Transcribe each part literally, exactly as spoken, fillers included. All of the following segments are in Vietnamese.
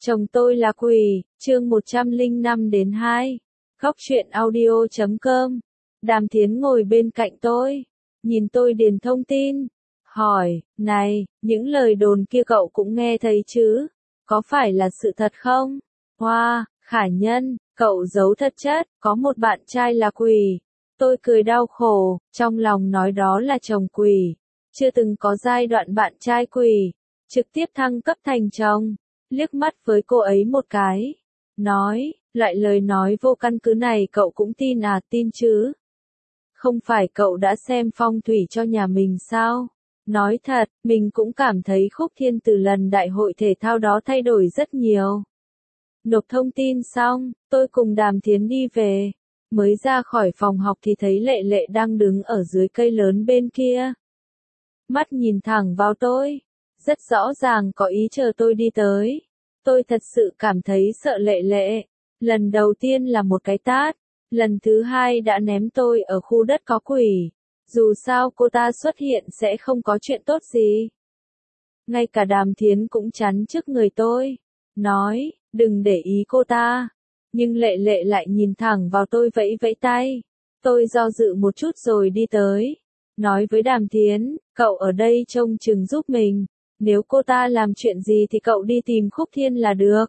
Chồng tôi là quỷ, chương một trăm lẻ năm đến hai. Góc truyện audio chấm com. Đàm Thiến ngồi bên cạnh tôi, nhìn tôi điền thông tin, hỏi, này, những lời đồn kia cậu cũng nghe thấy chứ? Có phải là sự thật không? Hoa, wow, Khả Nhân, cậu giấu thật chất, có một bạn trai là quỷ. Tôi cười đau khổ, trong lòng nói đó là chồng quỷ. Chưa từng có giai đoạn bạn trai quỷ, trực tiếp thăng cấp thành chồng. Liếc mắt với cô ấy một cái, nói, loại lời nói vô căn cứ này cậu cũng tin à? Tin chứ? Không phải cậu đã xem phong thủy cho nhà mình sao? Nói thật, mình cũng cảm thấy Khúc Thiên từ lần đại hội thể thao đó thay đổi rất nhiều. Nộp thông tin xong, tôi cùng Đàm Thiến đi về. Mới ra khỏi phòng học thì thấy Lệ Lệ đang đứng ở dưới cây lớn bên kia. Mắt nhìn thẳng vào tôi, rất rõ ràng có ý chờ tôi đi tới. Tôi thật sự cảm thấy sợ Lệ Lệ. Lần đầu tiên là một cái tát, lần thứ hai đã ném tôi ở khu đất có quỷ. Dù sao cô ta xuất hiện sẽ không có chuyện tốt gì. Ngay cả Đàm Thiến cũng chắn trước người tôi, nói, đừng để ý cô ta. Nhưng Lệ Lệ lại nhìn thẳng vào tôi vẫy vẫy tay. Tôi do dự một chút rồi đi tới, nói với Đàm Thiến, cậu ở đây trông chừng giúp mình. Nếu cô ta làm chuyện gì thì cậu đi tìm Khúc Thiên là được.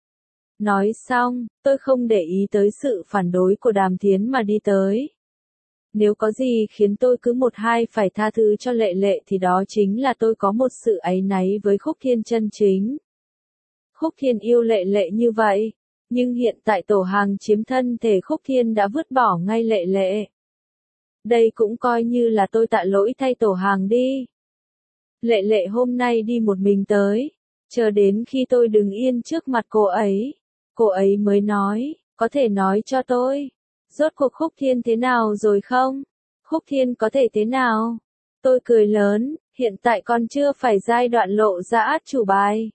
Nói xong, tôi không để ý tới sự phản đối của Đàm Thiến mà đi tới. Nếu có gì khiến tôi cứ một hai phải tha thứ cho Lệ Lệ thì đó chính là tôi có một sự áy náy với Khúc Thiên chân chính. Khúc Thiên yêu Lệ Lệ như vậy, nhưng hiện tại Tổ Hàng chiếm thân thể Khúc Thiên đã vứt bỏ ngay Lệ Lệ. Đây cũng coi như là tôi tạ lỗi thay Tổ Hàng đi. Lệ Lệ hôm nay đi một mình tới, chờ đến khi tôi đứng yên trước mặt cô ấy, cô ấy mới nói, có thể nói cho tôi, rốt cuộc Khúc Thiên thế nào rồi không? Khúc Thiên có thể thế nào? Tôi cười lớn, hiện tại còn chưa phải giai đoạn lộ ra át chủ bài.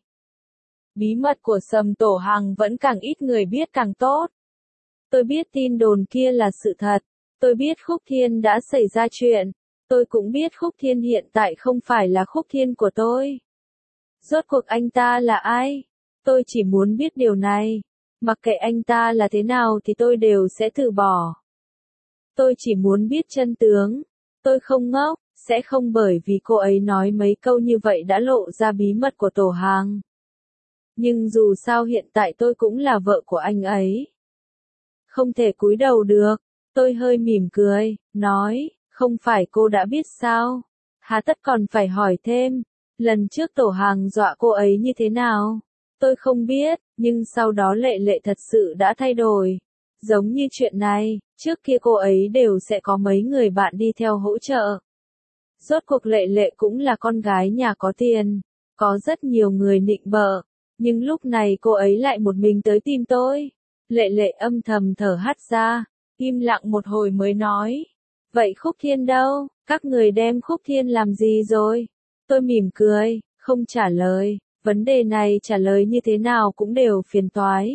Bí mật của Sầm Tổ Hằng vẫn càng ít người biết càng tốt. Tôi biết tin đồn kia là sự thật, tôi biết Khúc Thiên đã xảy ra chuyện. Tôi cũng biết Khúc Thiên hiện tại không phải là Khúc Thiên của tôi. Rốt cuộc anh ta là ai? Tôi chỉ muốn biết điều này. Mặc kệ anh ta là thế nào thì tôi đều sẽ từ bỏ. Tôi chỉ muốn biết chân tướng. Tôi không ngốc, sẽ không bởi vì cô ấy nói mấy câu như vậy đã lộ ra bí mật của Tổ Hàng. Nhưng dù sao hiện tại tôi cũng là vợ của anh ấy. Không thể cúi đầu được. Tôi hơi mỉm cười, nói. Không phải cô đã biết sao? Hà tất còn phải hỏi thêm. Lần trước Tổ Hàng dọa cô ấy như thế nào? Tôi không biết, nhưng sau đó Lệ Lệ thật sự đã thay đổi. Giống như chuyện này, trước kia cô ấy đều sẽ có mấy người bạn đi theo hỗ trợ. Rốt cuộc Lệ Lệ cũng là con gái nhà có tiền, có rất nhiều người nịnh bợ. Nhưng lúc này cô ấy lại một mình tới tìm tôi. Lệ Lệ âm thầm thở hắt ra, im lặng một hồi mới nói. Vậy Khúc Thiên đâu? Các người đem Khúc Thiên làm gì rồi? Tôi mỉm cười, không trả lời. Vấn đề này trả lời như thế nào cũng đều phiền toái.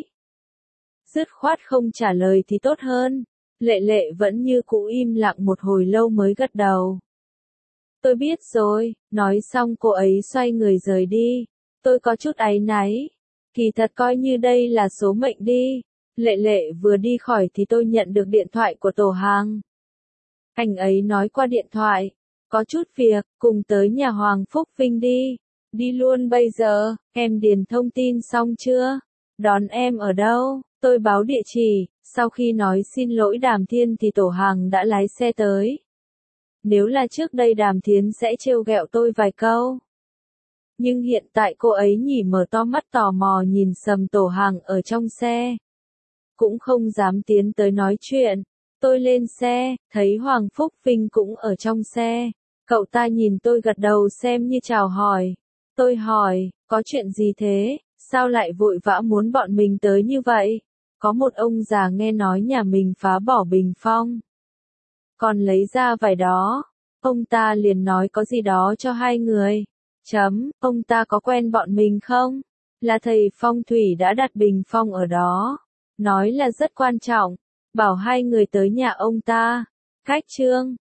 Dứt khoát không trả lời thì tốt hơn. Lệ Lệ vẫn như cũ im lặng một hồi lâu mới gật đầu. Tôi biết rồi, nói xong cô ấy xoay người rời đi. Tôi có chút áy náy. Kỳ thật coi như đây là số mệnh đi. Lệ Lệ vừa đi khỏi thì tôi nhận được điện thoại của Tổ Hàng. Anh ấy nói qua điện thoại, có chút việc, cùng tới nhà Hoàng Phúc Vinh đi. Đi luôn bây giờ, em điền thông tin xong chưa? Đón em ở đâu? Tôi báo địa chỉ, sau khi nói xin lỗi Đàm Thiên thì Tổ Hàng đã lái xe tới. Nếu là trước đây Đàm Thiến sẽ trêu ghẹo tôi vài câu. Nhưng hiện tại cô ấy nhỉ mở to mắt tò mò nhìn Sầm Tổ Hàng ở trong xe. Cũng không dám tiến tới nói chuyện. Tôi lên xe, thấy Hoàng Phúc Vinh cũng ở trong xe. Cậu ta nhìn tôi gật đầu xem như chào hỏi. Tôi hỏi, có chuyện gì thế? Sao lại vội vã muốn bọn mình tới như vậy? Có một ông già nghe nói nhà mình phá bỏ bình phong. Còn lấy ra vải đó. Ông ta liền nói có gì đó cho hai người. Chấm, ông ta có quen bọn mình không? Là thầy phong thủy đã đặt bình phong ở đó. Nói là rất quan trọng. Bảo hai người tới nhà ông ta. Khách trương,